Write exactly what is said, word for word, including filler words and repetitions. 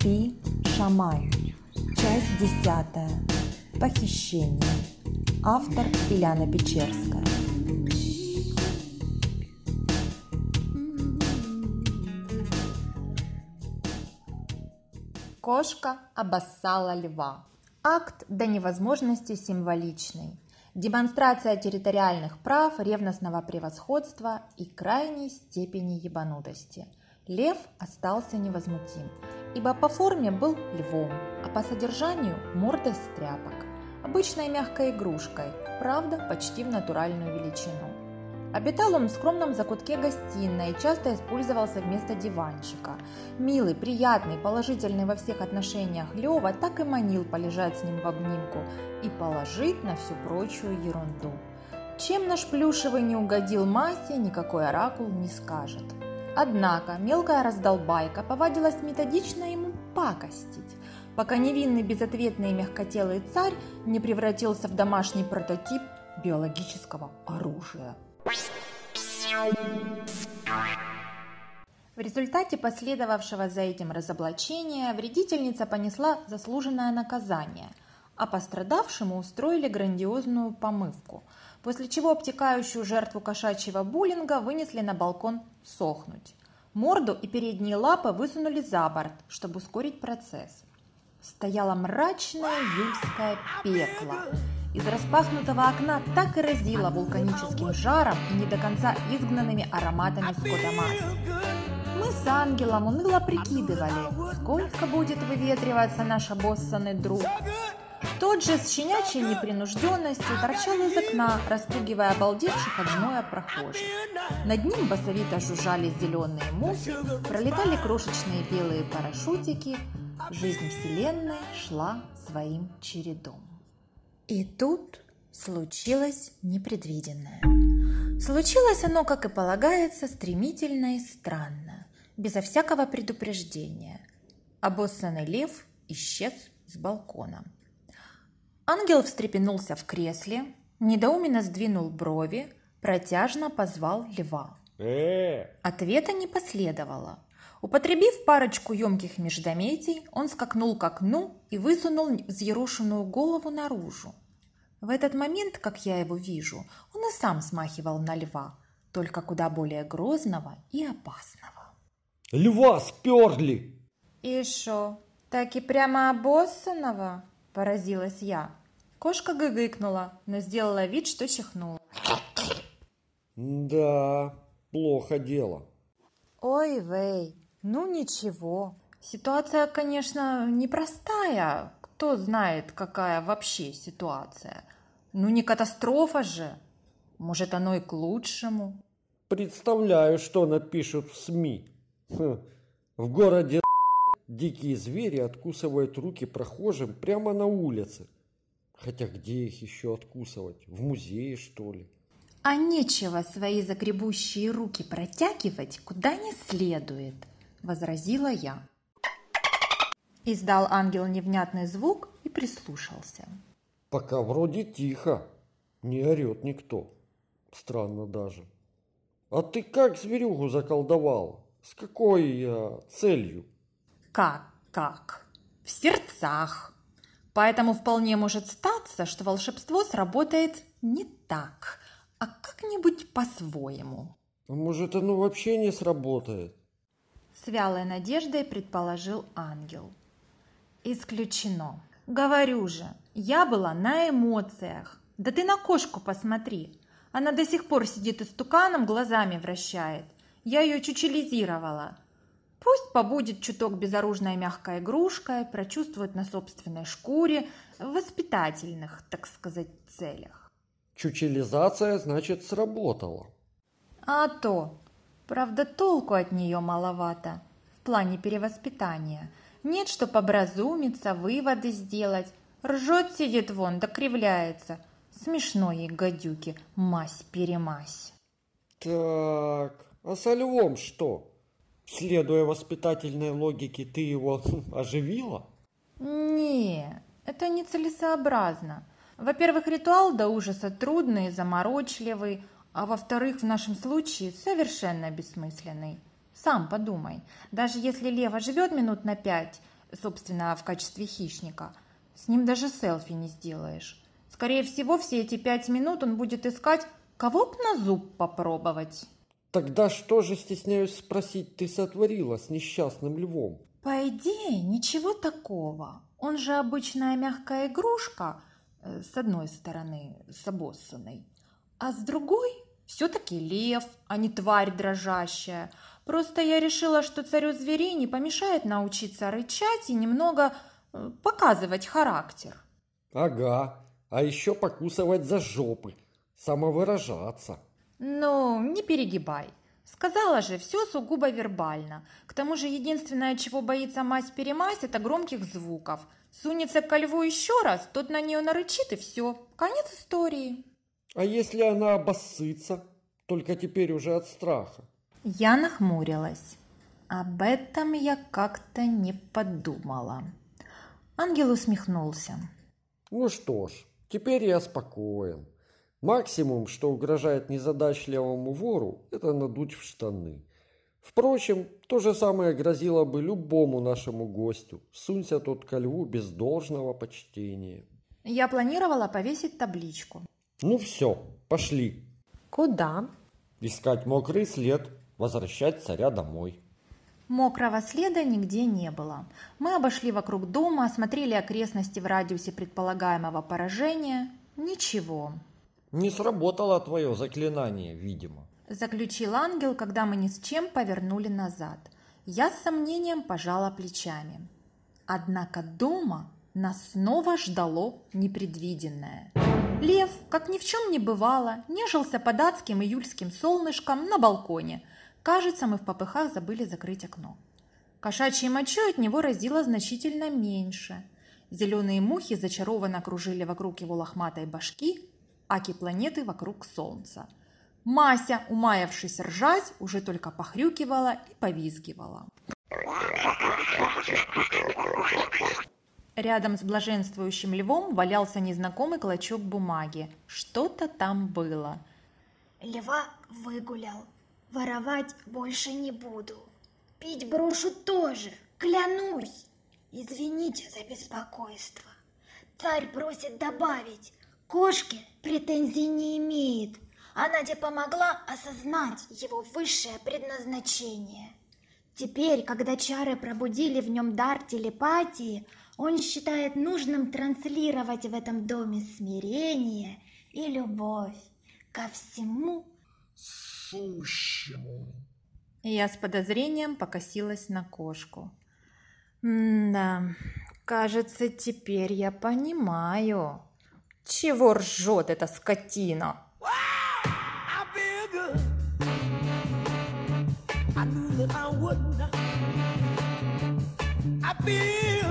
Спи, Шамай. Часть десятая. Похищение. Автор Ильяна Печерская. Кошка обоссала льва. Акт до невозможности символичный. Демонстрация территориальных прав, ревностного превосходства и крайней степени ебанутости. Лев остался невозмутим, ибо по форме был львом, а по содержанию мордой с тряпок. Обычной мягкой игрушкой, правда, почти в натуральную величину. Обитал он в скромном закутке гостиной и часто использовался вместо диванчика. Милый, приятный, положительный во всех отношениях Лева так и манил полежать с ним в обнимку и положить на всю прочую ерунду. Чем наш плюшевый не угодил массе, никакой оракул не скажет. Однако мелкая раздолбайка повадилась методично ему пакостить, пока невинный, безответный и мягкотелый царь не превратился в домашний прототип биологического оружия. В результате последовавшего за этим разоблачения вредительница понесла заслуженное наказание, а пострадавшему устроили грандиозную помывку, после чего обтекающую жертву кошачьего буллинга вынесли на балкон сохнуть. Морду и передние лапы высунули за борт, чтобы ускорить процесс. Стояло мрачное июльское пекло. Из распахнутого окна так и разило вулканическим жаром и не до конца изгнанными ароматами скотомасс. Мы с ангелом уныло прикидывали, сколько будет выветриваться наш обоссанный друг. Тот же с щенячьей непринужденностью торчал из окна, распугивая обалдевших от зноя прохожих. Над ним басовито жужжали зеленые мухи, пролетали крошечные белые парашютики. Жизнь вселенной шла своим чередом. И тут случилось непредвиденное. Случилось оно, как и полагается, стремительно и странно, безо всякого предупреждения. Обоссанный лев исчез с балкона. Ангел встрепенулся в кресле, недоуменно сдвинул брови, протяжно позвал льва. Э! Ответа не последовало. Употребив парочку емких междометий, он скакнул к окну и высунул взъерошенную голову наружу. В этот момент, как я его вижу, он и сам смахивал на льва, только куда более грозного и опасного. Льва сперли! И шо, так и прямо обоссанного? Поразилась я. Кошка гыгыкнула, но сделала вид, что чихнула. Да, плохо дело. Ой, вей, ну ничего. Ситуация, конечно, непростая. Кто знает, какая вообще ситуация. Ну не катастрофа же. Может, оно и к лучшему. Представляю, что напишут в СМИ. Хм. В городе дикие звери откусывают руки прохожим прямо на улице. Хотя где их еще откусывать? В музее, что ли? А нечего свои загребущие руки протягивать куда не следует, возразила я. Издал ангел невнятный звук и прислушался. Пока вроде тихо, не орет никто. Странно даже. А ты как зверюгу заколдовал? С какой э, целью? Как, как? В сердцах. Поэтому вполне может статься, что волшебство сработает не так, а как-нибудь по-своему. А может, оно вообще не сработает? С вялой надеждой предположил ангел. Исключено. Говорю же, я была на эмоциях. Да ты на кошку посмотри. Она до сих пор сидит истуканом, глазами вращает. Я ее чучелизировала. Пусть побудет чуток безоружной мягкой игрушкой, прочувствует на собственной шкуре в воспитательных, так сказать, целях. Чучелизация, значит, сработала. А то, правда, толку от нее маловато в плане перевоспитания. Нет, чтоб образумиться, выводы сделать. Ржет сидит вон, да кривляется. Смешно ей, гадюки, мась-перемась. Так, а со львом что? Следуя воспитательной логике, ты его оживила? Не, это нецелесообразно. Во-первых, ритуал до ужаса трудный и заморочливый, а во-вторых, в нашем случае совершенно бессмысленный. Сам подумай, даже если лев оживет минут на пять, собственно, в качестве хищника. С ним даже селфи не сделаешь. Скорее всего, все эти пять минут он будет искать, кого б на зуб попробовать. Тогда что же, стесняюсь спросить, ты сотворила с несчастным львом? По идее, ничего такого. Он же обычная мягкая игрушка, э, с одной стороны, с обоссанной, а с другой все-таки лев, а не тварь дрожащая. Просто я решила, что царю зверей не помешает научиться рычать и немного э, показывать характер. Ага, а еще покусывать за жопы, самовыражаться. Ну, не перегибай. Сказала же, все сугубо вербально. К тому же единственное, чего боится мась-перемась, это громких звуков. Сунется ко льву еще раз, тот на нее нарычит и все. Конец истории. А если она обоссытся, только теперь уже от страха? Я нахмурилась. Об этом я как-то не подумала. Ангел усмехнулся. Ну что ж, теперь я спокоен. Максимум, что угрожает незадачливому вору, это надуть в штаны. Впрочем, то же самое грозило бы любому нашему гостю, сунься тот ко льву без должного почтения. Я планировала повесить табличку. Ну все, пошли. Куда? Искать мокрый след, возвращать царя домой. Мокрого следа нигде не было. Мы обошли вокруг дома, осмотрели окрестности в радиусе предполагаемого поражения. Ничего. Не сработало твое заклинание, видимо. Заключил ангел, когда мы ни с чем повернули назад. Я с сомнением пожала плечами. Однако дома нас снова ждало непредвиденное. Лев, как ни в чем не бывало, нежился под адским июльским солнышком на балконе. Кажется, мы в попыхах забыли закрыть окно. Кошачьей мочой от него разило значительно меньше. Зеленые мухи зачарованно кружили вокруг его лохматой башки, аки планеты вокруг Солнца. Мася, умаявшись ржать, уже только похрюкивала и повизгивала. Рядом с блаженствующим львом валялся незнакомый клочок бумаги. Что-то там было. Льва выгулял. Воровать больше не буду. Пить брошу тоже, клянусь. Извините за беспокойство. Царь просит добавить. Кошке претензий не имеет. Она тебе помогла осознать его высшее предназначение. Теперь, когда чары пробудили в нем дар телепатии, он считает нужным транслировать в этом доме смирение и любовь ко всему сущему. Я с подозрением покосилась на кошку. М-да, кажется, теперь я понимаю, чего ржет эта скотина. I knew that I would not. I feel